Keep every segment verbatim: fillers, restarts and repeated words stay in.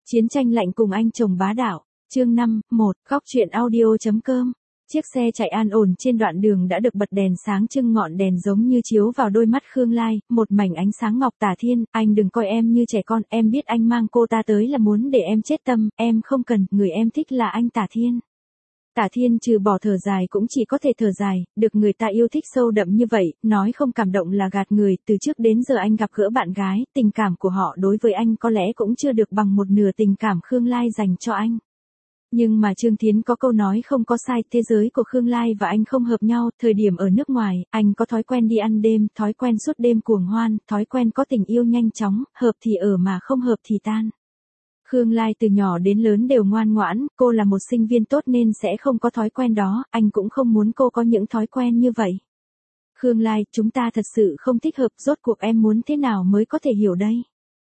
Chiến tranh lạnh cùng anh chồng bá đạo. Chương năm, một, góc truyện audio.com. Chiếc xe chạy an ổn trên đoạn đường đã được bật đèn sáng trưng, ngọn đèn giống như chiếu vào đôi mắt Khương Lai, một mảnh ánh sáng ngọc. Tả Thiên, anh đừng coi em như trẻ con, em biết anh mang cô ta tới là muốn để em chết tâm, em không cần, người em thích là anh Tả Thiên. Tả Thiên trừ bỏ thở dài cũng chỉ có thể thở dài, được người ta yêu thích sâu đậm như vậy, nói không cảm động là gạt người. Từ trước đến giờ anh gặp gỡ bạn gái, tình cảm của họ đối với anh có lẽ cũng chưa được bằng một nửa tình cảm Khương Lai dành cho anh. Nhưng mà Trương Thiến có câu nói không có sai, thế giới của Khương Lai và anh không hợp nhau. Thời điểm ở nước ngoài, anh có thói quen đi ăn đêm, thói quen suốt đêm cuồng hoan, thói quen có tình yêu nhanh chóng, hợp thì ở mà không hợp thì tan. Khương Lai từ nhỏ đến lớn đều ngoan ngoãn, cô là một sinh viên tốt nên sẽ không có thói quen đó, anh cũng không muốn cô có những thói quen như vậy. Khương Lai, chúng ta thật sự không thích hợp, rốt cuộc em muốn thế nào mới có thể hiểu đây?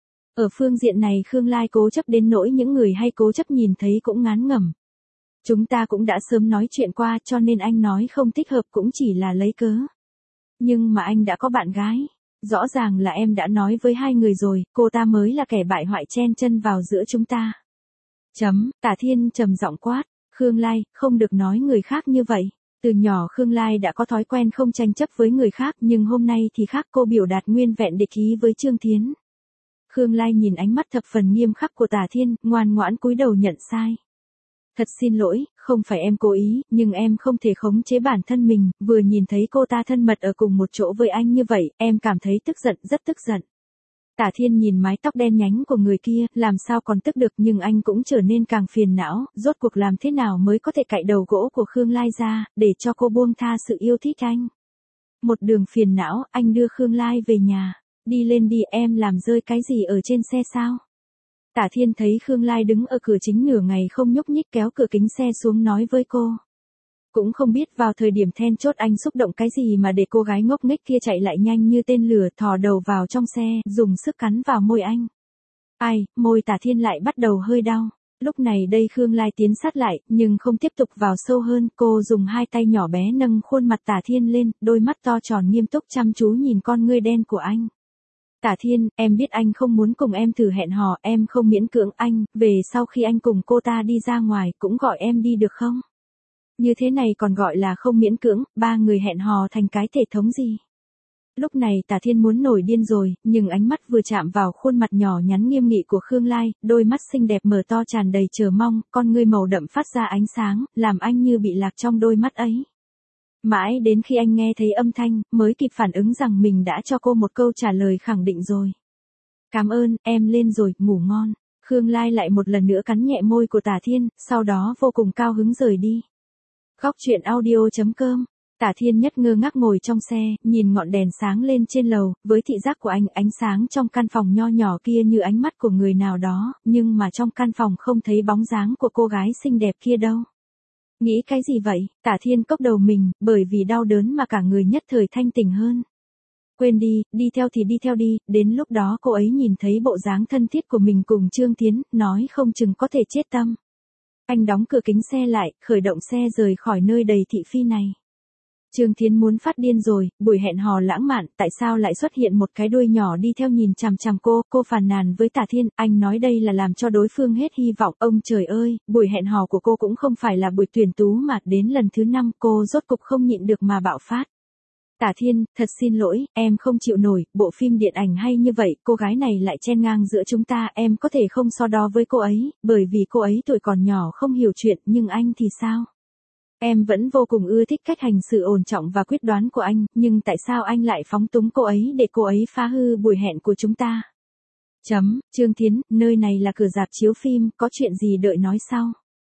Ở phương diện này Khương Lai cố chấp đến nỗi những người hay cố chấp nhìn thấy cũng ngán ngẩm. Chúng ta cũng đã sớm nói chuyện qua, cho nên anh nói không thích hợp cũng chỉ là lấy cớ. Nhưng mà anh đã có bạn gái. Rõ ràng là em đã nói với hai người rồi, cô ta mới là kẻ bại hoại chen chân vào giữa chúng ta. Chấm, Tả Thiên trầm giọng quát, Khương Lai, không được nói người khác như vậy. Từ nhỏ Khương Lai đã có thói quen không tranh chấp với người khác, nhưng hôm nay thì khác, cô biểu đạt nguyên vẹn địch ý với Trương Thiến. Khương Lai nhìn ánh mắt thập phần nghiêm khắc của Tả Thiên, ngoan ngoãn cúi đầu nhận sai. Thật xin lỗi, không phải em cố ý, nhưng em không thể khống chế bản thân mình, vừa nhìn thấy cô ta thân mật ở cùng một chỗ với anh như vậy, em cảm thấy tức giận, rất tức giận. Tả Thiên nhìn mái tóc đen nhánh của người kia, làm sao còn tức được, nhưng anh cũng trở nên càng phiền não, rốt cuộc làm thế nào mới có thể cạy đầu gỗ của Khương Lai ra, để cho cô buông tha sự yêu thích anh. Một đường phiền não, anh đưa Khương Lai về nhà. Đi lên đi, em làm rơi cái gì ở trên xe sao? Tả Thiên thấy Khương Lai đứng ở cửa chính nửa ngày không nhúc nhích, kéo cửa kính xe xuống nói với cô. Cũng không biết vào thời điểm then chốt anh xúc động cái gì mà để cô gái ngốc nghếch kia chạy lại nhanh như tên lửa, thò đầu vào trong xe, dùng sức cắn vào môi anh. Ai, môi Tả Thiên lại bắt đầu hơi đau. Lúc này đây Khương Lai tiến sát lại, nhưng không tiếp tục vào sâu hơn, cô dùng hai tay nhỏ bé nâng khuôn mặt Tả Thiên lên, đôi mắt to tròn nghiêm túc chăm chú nhìn con ngươi đen của anh. Tả Thiên, em biết anh không muốn cùng em thử hẹn hò, em không miễn cưỡng anh, về sau khi anh cùng cô ta đi ra ngoài, cũng gọi em đi được không? Như thế này còn gọi là không miễn cưỡng, ba người hẹn hò thành cái thể thống gì? Lúc này Tả Thiên muốn nổi điên rồi, nhưng ánh mắt vừa chạm vào khuôn mặt nhỏ nhắn nghiêm nghị của Khương Lai, đôi mắt xinh đẹp mở to tràn đầy chờ mong, con ngươi màu đậm phát ra ánh sáng, làm anh như bị lạc trong đôi mắt ấy. Mãi đến khi anh nghe thấy âm thanh, mới kịp phản ứng rằng mình đã cho cô một câu trả lời khẳng định rồi. Cảm ơn, em lên rồi, ngủ ngon. Khương Lai lại một lần nữa cắn nhẹ môi của Tả Thiên, sau đó vô cùng cao hứng rời đi. Góc truyện audio.com. Tả Thiên nhất ngơ ngác ngồi trong xe, nhìn ngọn đèn sáng lên trên lầu, với thị giác của anh, ánh sáng trong căn phòng nho nhỏ kia như ánh mắt của người nào đó, nhưng mà trong căn phòng không thấy bóng dáng của cô gái xinh đẹp kia đâu. Nghĩ cái gì vậy? Tả Thiên cốc đầu mình, bởi vì đau đớn mà cả người nhất thời thanh tỉnh hơn. Quên đi, đi theo thì đi theo đi, đến lúc đó cô ấy nhìn thấy bộ dáng thân thiết của mình cùng Trương Thiến, nói không chừng có thể chết tâm. Anh đóng cửa kính xe lại, khởi động xe rời khỏi nơi đầy thị phi này. Trương Thiến muốn phát điên rồi, buổi hẹn hò lãng mạn, tại sao lại xuất hiện một cái đuôi nhỏ đi theo nhìn chằm chằm cô, cô phàn nàn với Tả Thiên, anh nói đây là làm cho đối phương hết hy vọng, ông trời ơi, buổi hẹn hò của cô cũng không phải là buổi tuyển tú mà, đến lần thứ năm cô rốt cục không nhịn được mà bạo phát. Tả Thiên, thật xin lỗi, em không chịu nổi, bộ phim điện ảnh hay như vậy, cô gái này lại chen ngang giữa chúng ta, em có thể không so đo với cô ấy, bởi vì cô ấy tuổi còn nhỏ không hiểu chuyện, nhưng anh thì sao? Em vẫn vô cùng ưa thích cách hành xử ổn trọng và quyết đoán của anh, nhưng tại sao anh lại phóng túng cô ấy để cô ấy phá hư buổi hẹn của chúng ta? Chấm, Trương Thiến, nơi này là cửa rạp chiếu phim, có chuyện gì đợi nói sau.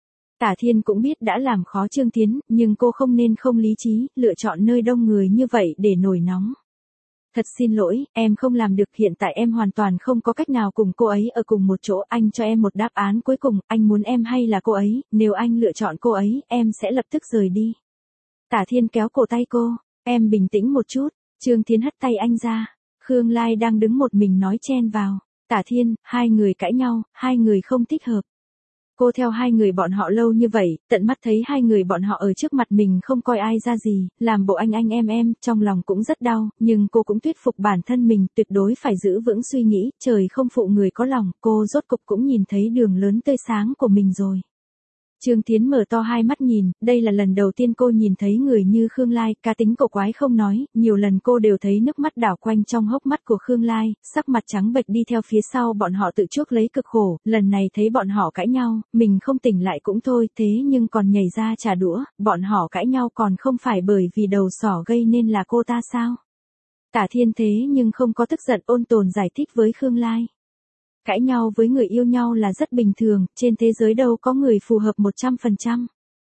Tả Thiên cũng biết đã làm khó Trương Thiến, nhưng cô không nên không lý trí, lựa chọn nơi đông người như vậy để nổi nóng. Thật xin lỗi, em không làm được, hiện tại em hoàn toàn không có cách nào cùng cô ấy ở cùng một chỗ, anh cho em một đáp án cuối cùng, anh muốn em hay là cô ấy, nếu anh lựa chọn cô ấy, em sẽ lập tức rời đi. Tả Thiên kéo cổ tay cô, em bình tĩnh một chút, Trương Thiến hất tay anh ra, Khương Lai đang đứng một mình nói chen vào, Tả Thiên, hai người cãi nhau, hai người không thích hợp. Cô theo hai người bọn họ lâu như vậy, tận mắt thấy hai người bọn họ ở trước mặt mình không coi ai ra gì, làm bộ anh anh em em, trong lòng cũng rất đau, nhưng cô cũng thuyết phục bản thân mình tuyệt đối phải giữ vững suy nghĩ, trời không phụ người có lòng, cô rốt cục cũng nhìn thấy đường lớn tươi sáng của mình rồi. Trương Thiến mở to hai mắt nhìn, đây là lần đầu tiên cô nhìn thấy người như Khương Lai, cá tính cổ quái không nói, nhiều lần cô đều thấy nước mắt đảo quanh trong hốc mắt của Khương Lai, sắc mặt trắng bệch đi theo phía sau bọn họ tự chuốc lấy cực khổ, lần này thấy bọn họ cãi nhau, mình không tỉnh lại cũng thôi, thế nhưng còn nhảy ra trả đũa, bọn họ cãi nhau còn không phải bởi vì đầu sỏ gây nên là cô ta sao? Tả Thiên thế nhưng không có tức giận, ôn tồn giải thích với Khương Lai. Cãi nhau với người yêu nhau là rất bình thường, trên thế giới đâu có người phù hợp một trăm phần trăm.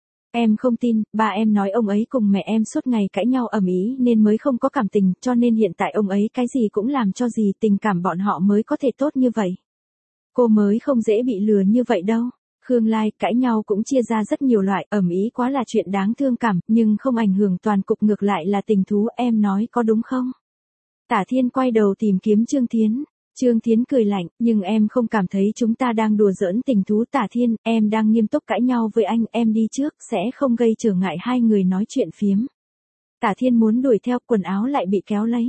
Em không tin, ba em nói ông ấy cùng mẹ em suốt ngày cãi nhau ầm ĩ nên mới không có cảm tình, cho nên hiện tại ông ấy cái gì cũng làm cho gì, tình cảm bọn họ mới có thể tốt như vậy. Cô mới không dễ bị lừa như vậy đâu. Khương Lai, cãi nhau cũng chia ra rất nhiều loại, ầm ĩ quá là chuyện đáng thương cảm, nhưng không ảnh hưởng toàn cục, ngược lại là tình thú, em nói có đúng không? Tả Thiên quay đầu tìm kiếm Trương Thiến. Trương Thiến cười lạnh, nhưng em không cảm thấy chúng ta đang đùa giỡn tình thú. Tả Thiên, em đang nghiêm túc cãi nhau với anh, em đi trước, sẽ không gây trở ngại hai người nói chuyện phiếm. Tả Thiên muốn đuổi theo, quần áo lại bị kéo lấy.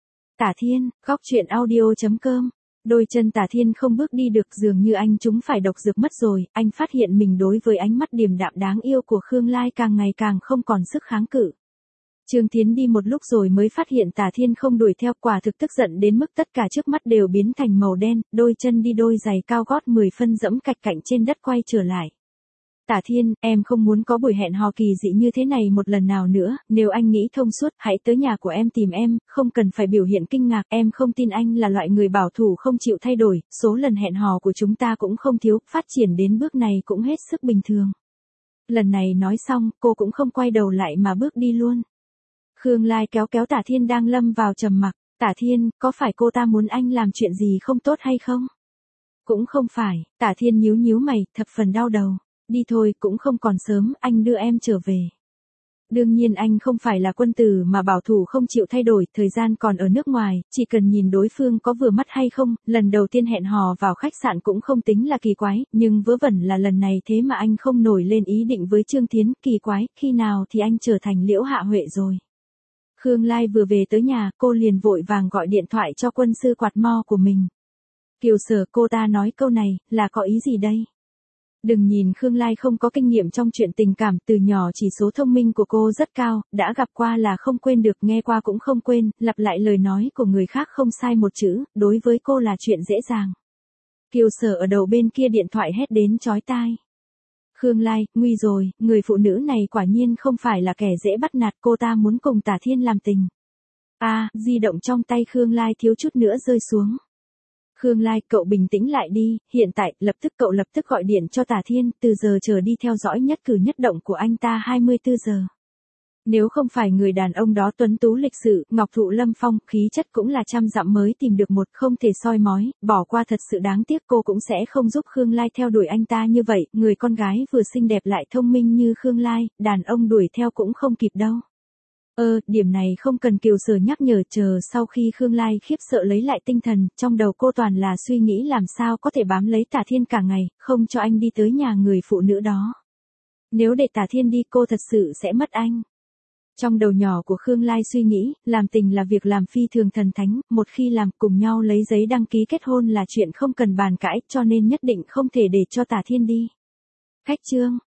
Tả Thiên, góc truyện audio chấm com. Đôi chân Tả Thiên không bước đi được, dường như anh chúng phải độc dược mất rồi, anh phát hiện mình đối với ánh mắt điềm đạm đáng yêu của Khương Lai càng ngày càng không còn sức kháng cự. Trương Thiến đi một lúc rồi mới phát hiện Tả Thiên không đuổi theo, quả thực tức giận đến mức tất cả trước mắt đều biến thành màu đen, đôi chân đi đôi giày cao gót mười phân dẫm cạch cạnh trên đất quay trở lại. Tả Thiên, em không muốn có buổi hẹn hò kỳ dị như thế này một lần nào nữa, nếu anh nghĩ thông suốt, hãy tới nhà của em tìm em, không cần phải biểu hiện kinh ngạc, em không tin anh là loại người bảo thủ không chịu thay đổi, số lần hẹn hò của chúng ta cũng không thiếu, phát triển đến bước này cũng hết sức bình thường. Lần này nói xong, cô cũng không quay đầu lại mà bước đi luôn. Khương Lai kéo kéo Tả Thiên đang lâm vào trầm mặc, Tả Thiên, có phải cô ta muốn anh làm chuyện gì không tốt hay không? Cũng không phải, Tả Thiên nhíu nhíu mày, thập phần đau đầu, đi thôi, cũng không còn sớm, anh đưa em trở về. Đương nhiên anh không phải là quân tử mà bảo thủ không chịu thay đổi, thời gian còn ở nước ngoài, chỉ cần nhìn đối phương có vừa mắt hay không, lần đầu tiên hẹn hò vào khách sạn cũng không tính là kỳ quái, nhưng vớ vẩn là lần này thế mà anh không nổi lên ý định với Trương Thiến, kỳ quái, khi nào thì anh trở thành Liễu Hạ Huệ rồi. Khương Lai vừa về tới nhà, cô liền vội vàng gọi điện thoại cho quân sư quạt mo của mình. Kiều Sở, cô ta nói câu này, là có ý gì đây? Đừng nhìn Khương Lai không có kinh nghiệm trong chuyện tình cảm, từ nhỏ chỉ số thông minh của cô rất cao, đã gặp qua là không quên được, nghe qua cũng không quên, lặp lại lời nói của người khác không sai một chữ, đối với cô là chuyện dễ dàng. Kiều Sở ở đầu bên kia điện thoại hét đến chói tai. Khương Lai, nguy rồi, người phụ nữ này quả nhiên không phải là kẻ dễ bắt nạt, cô ta muốn cùng Tả Thiên làm tình. A, à, di động trong tay Khương Lai thiếu chút nữa rơi xuống. Khương Lai, cậu bình tĩnh lại đi, hiện tại, lập tức cậu lập tức gọi điện cho Tả Thiên, từ giờ trở đi theo dõi nhất cử nhất động của anh ta hai mươi tư giờ. Nếu không phải người đàn ông đó tuấn tú lịch sự, ngọc thụ lâm phong, khí chất cũng là trăm dặm mới tìm được một, không thể soi mói, bỏ qua thật sự đáng tiếc, cô cũng sẽ không giúp Khương Lai theo đuổi anh ta như vậy, người con gái vừa xinh đẹp lại thông minh như Khương Lai, đàn ông đuổi theo cũng không kịp đâu. Ơ, ờ, điểm này không cần Kiều Sở nhắc nhở, chờ sau khi Khương Lai khiếp sợ lấy lại tinh thần, trong đầu cô toàn là suy nghĩ làm sao có thể bám lấy Tả Thiên cả ngày, không cho anh đi tới nhà người phụ nữ đó. Nếu để Tả Thiên đi cô thật sự sẽ mất anh. Trong đầu nhỏ của Khương Lai suy nghĩ, làm tình là việc làm phi thường thần thánh, một khi làm cùng nhau lấy giấy đăng ký kết hôn là chuyện không cần bàn cãi, cho nên nhất định không thể để cho Tả Thiên đi. Khách trương,